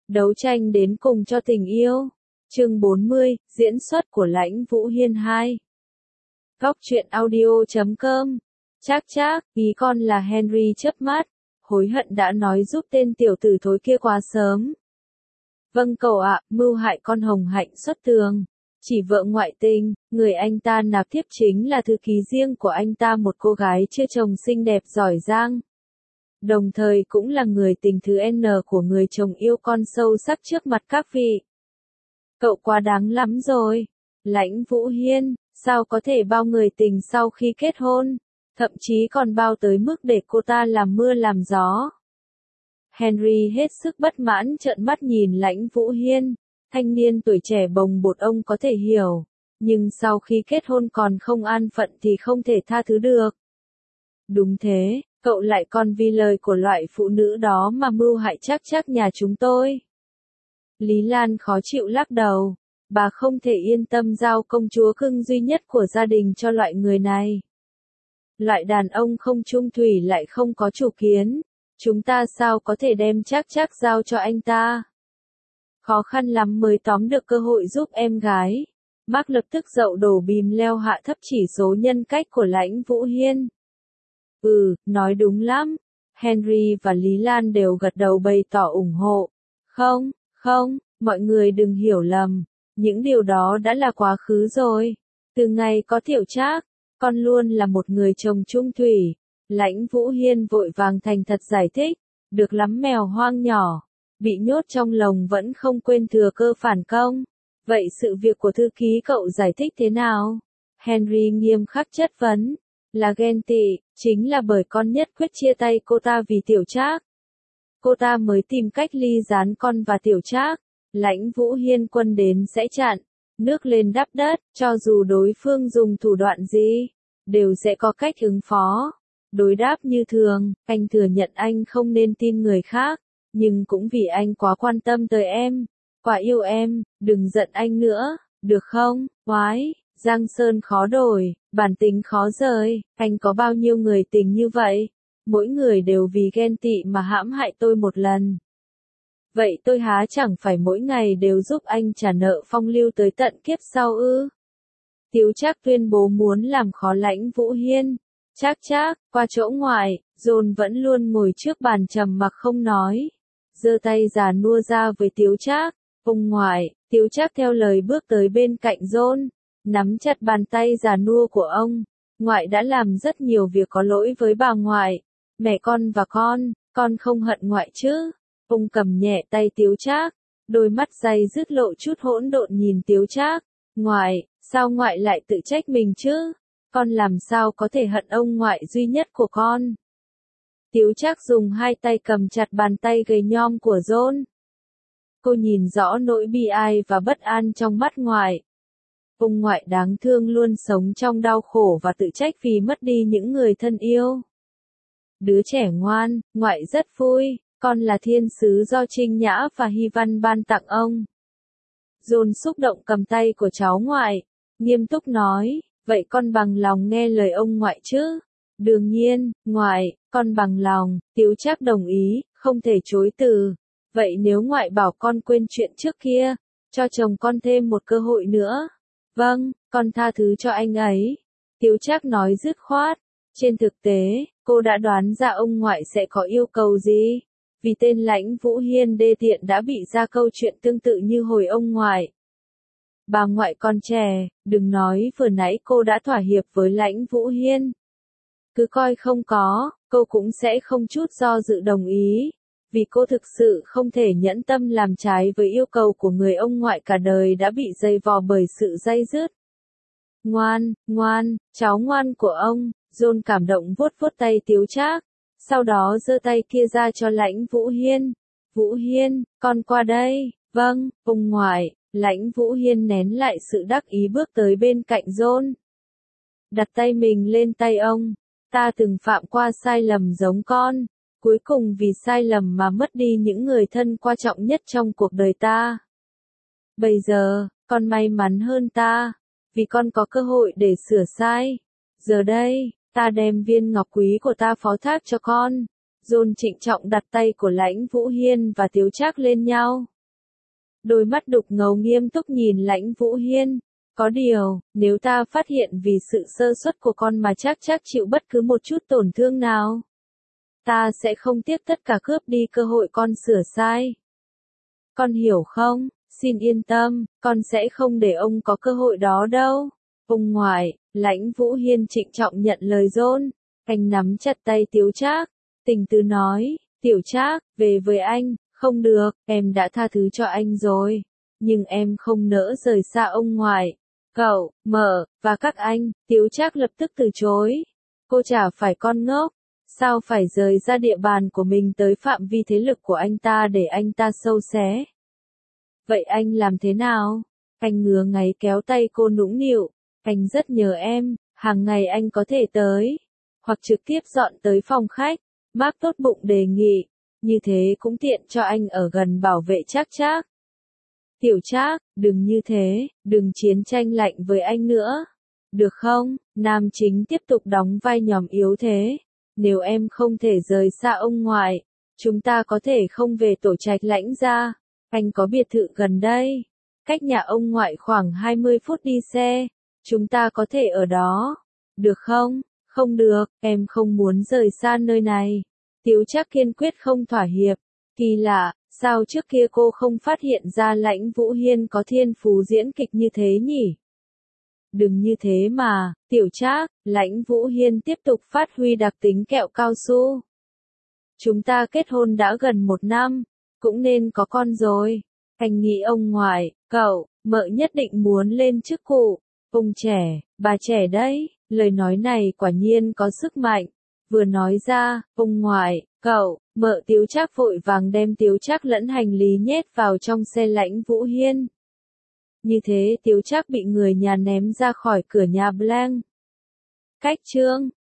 Đấu tranh đến cùng cho tình yêu. Chương 40, diễn xuất của Lãnh Vũ Hiên 2. Góc truyện audio.com. Chắc, ý con là Henry chớp mắt, hối hận đã nói giúp tên tiểu tử thối kia quá sớm. Vâng cậu ạ, mưu hại con Hồng Hạnh xuất tường. Chỉ vợ ngoại tình, người anh ta nạp thiếp chính là thư ký riêng của anh ta, một cô gái chưa chồng xinh đẹp giỏi giang. Đồng thời cũng là người tình thứ N của người chồng yêu con sâu sắc trước mặt các vị. Cậu quá đáng lắm rồi. Lãnh Vũ Hiên, sao có thể bao người tình sau khi kết hôn, thậm chí còn bao tới mức để cô ta làm mưa làm gió. Henry hết sức bất mãn trợn mắt nhìn Lãnh Vũ Hiên, thanh niên tuổi trẻ bồng bột ông có thể hiểu, nhưng sau khi kết hôn còn không an phận thì không thể tha thứ được. Đúng thế, cậu lại còn vì lời của loại phụ nữ đó mà mưu hại chắc nhà chúng tôi. Lý Lan khó chịu lắc đầu, bà không thể yên tâm giao công chúa cưng duy nhất của gia đình cho loại người này. Loại đàn ông không trung thủy lại không có chủ kiến, chúng ta sao có thể đem chắc giao cho anh ta. Khó khăn lắm mới tóm được cơ hội giúp em gái. Mark lập tức dậu đổ bìm leo hạ thấp chỉ số nhân cách của Lãnh Vũ Hiên. Nói đúng lắm. Henry và Lý Lan đều gật đầu bày tỏ ủng hộ. Không, mọi người đừng hiểu lầm. Những điều đó đã là quá khứ rồi. Từ ngày có Tiểu Trác, con luôn là một người chồng trung thủy. Lãnh Vũ Hiên vội vàng thành thật giải thích. Được lắm, mèo hoang nhỏ, bị nhốt trong lồng vẫn không quên thừa cơ phản công. Vậy sự việc của thư ký cậu giải thích thế nào? Henry nghiêm khắc chất vấn. Là ghen tị, chính là bởi con nhất quyết chia tay cô ta vì Tiểu Trác. Cô ta mới tìm cách ly gián con và Tiểu Trác. Lãnh Vũ Hiên quân đến sẽ chặn, nước lên đắp đất, cho dù đối phương dùng thủ đoạn gì, đều sẽ có cách ứng phó. Đối đáp như thường, anh thừa nhận anh không nên tin người khác, nhưng cũng vì anh quá quan tâm tới em, quá yêu em, đừng giận anh nữa, được không? Oái, Giang Sơn khó đổi, bản tính khó rời, anh có bao nhiêu người tình như vậy? Mỗi người đều vì ghen tị mà hãm hại tôi một lần. Vậy tôi há chẳng phải mỗi ngày đều giúp anh trả nợ phong lưu tới tận kiếp sau ư? Tiếu Trác tuyên bố muốn làm khó Lãnh Vũ Hiên. Trác, qua chỗ ngoại, John vẫn luôn ngồi trước bàn trầm mặc không nói. Giơ tay già nua ra với Tiếu Trác. Ông ngoại, Tiếu Trác theo lời bước tới bên cạnh John, nắm chặt bàn tay già nua của ông. Ngoại đã làm rất nhiều việc có lỗi với bà ngoại, mẹ con và con không hận ngoại chứ? Ông cầm nhẹ tay Tiếu Trác, đôi mắt day dứt lộ chút hỗn độn nhìn Tiếu Trác. Ngoại, sao ngoại lại tự trách mình chứ? Con làm sao có thể hận ông ngoại duy nhất của con? Tiếu Trác dùng hai tay cầm chặt bàn tay gầy nhom của John. Cô nhìn rõ nỗi bi ai và bất an trong mắt ngoại. Ông ngoại đáng thương luôn sống trong đau khổ và tự trách vì mất đi những người thân yêu. Đứa trẻ ngoan, ngoại rất vui, con là thiên sứ do Trinh Nhã và Hy Văn ban tặng ông. John xúc động cầm tay của cháu ngoại, nghiêm túc nói, vậy con bằng lòng nghe lời ông ngoại chứ? Đương nhiên, ngoại, con bằng lòng. Tiếu Trác đồng ý, không thể chối từ. Vậy nếu ngoại bảo con quên chuyện trước kia, cho chồng con thêm một cơ hội nữa. Vâng, con tha thứ cho anh ấy. Tiếu Trác nói dứt khoát. Trên thực tế, cô đã đoán ra ông ngoại sẽ có yêu cầu gì. Vì tên Lãnh Vũ Hiên đê tiện đã bị ra câu chuyện tương tự như hồi ông ngoại. Bà ngoại còn trẻ, đừng nói vừa nãy cô đã thỏa hiệp với Lãnh Vũ Hiên. Cứ coi không có, cô cũng sẽ không chút do dự đồng ý. Vì cô thực sự không thể nhẫn tâm làm trái với yêu cầu của người ông ngoại cả đời đã bị dày vò bởi sự day dứt. Ngoan, cháu ngoan của ông. John cảm động vuốt tay Tiếu Trác, sau đó giơ tay kia ra cho Lãnh Vũ Hiên. Vũ Hiên, con qua đây. Vâng, ông ngoại. Lãnh Vũ Hiên nén lại sự đắc ý bước tới bên cạnh John. Đặt tay mình lên tay ông. Ta từng phạm qua sai lầm giống con, cuối cùng vì sai lầm mà mất đi những người thân quan trọng nhất trong cuộc đời ta. Bây giờ, con may mắn hơn ta, vì con có cơ hội để sửa sai. Giờ đây, ta đem viên ngọc quý của ta phó thác cho con. John trịnh trọng đặt tay của Lãnh Vũ Hiên và Tiếu Trác lên nhau. Đôi mắt đục ngầu nghiêm túc nhìn Lãnh Vũ Hiên. Có điều, nếu ta phát hiện vì sự sơ suất của con mà chắc chịu bất cứ một chút tổn thương nào, ta sẽ không tiếc tất cả cướp đi cơ hội con sửa sai. Con hiểu không? Xin yên tâm, con sẽ không để ông có cơ hội đó đâu. Ông ngoại, Lãnh Vũ Hiên trịnh trọng nhận lời John. Anh nắm chặt tay Tiếu Trác, tình tứ nói, Tiểu Trác, về với anh, không được, em đã tha thứ cho anh rồi. Nhưng em không nỡ rời xa ông ngoại. Cậu, Mở, và các anh, Tiếu Trác lập tức từ chối. Cô chả phải con ngốc. Sao phải rời ra địa bàn của mình tới phạm vi thế lực của anh ta để anh ta sâu xé? Vậy anh làm thế nào? Anh ngứa ngáy kéo tay cô nũng nịu. Anh rất nhớ em, hàng ngày anh có thể tới, hoặc trực tiếp dọn tới phòng khách. Mark tốt bụng đề nghị, như thế cũng tiện cho anh ở gần bảo vệ Trác. Tiểu Trác, đừng như thế, đừng chiến tranh lạnh với anh nữa. Được không? Nam chính tiếp tục đóng vai nhóm yếu thế. Nếu em không thể rời xa ông ngoại, chúng ta có thể không về tổ trạch Lãnh gia. Anh có biệt thự gần đây, cách nhà ông ngoại khoảng 20 phút đi xe. Chúng ta có thể ở đó. Được không? Không được, em không muốn rời xa nơi này. Tiếu Trác kiên quyết không thỏa hiệp. Kỳ lạ, sao trước kia cô không phát hiện ra Lãnh Vũ Hiên có thiên phú diễn kịch như thế nhỉ? Đừng như thế mà, Tiểu Trác, Lãnh Vũ Hiên tiếp tục phát huy đặc tính kẹo cao su. Chúng ta kết hôn đã gần 1 năm, cũng nên có con rồi. Anh nghĩ ông ngoại, cậu, Mợ nhất định muốn lên chức cụ. Ông trẻ, bà trẻ đấy, lời nói này quả nhiên có sức mạnh. Vừa nói ra, ông ngoại, cậu, Mợ Tiếu Trác vội vàng đem Tiếu Trác lẫn hành lý nhét vào trong xe Lãnh Vũ Hiên. Như thế Tiếu Trác bị người nhà ném ra khỏi cửa nhà Blanc. Cách chương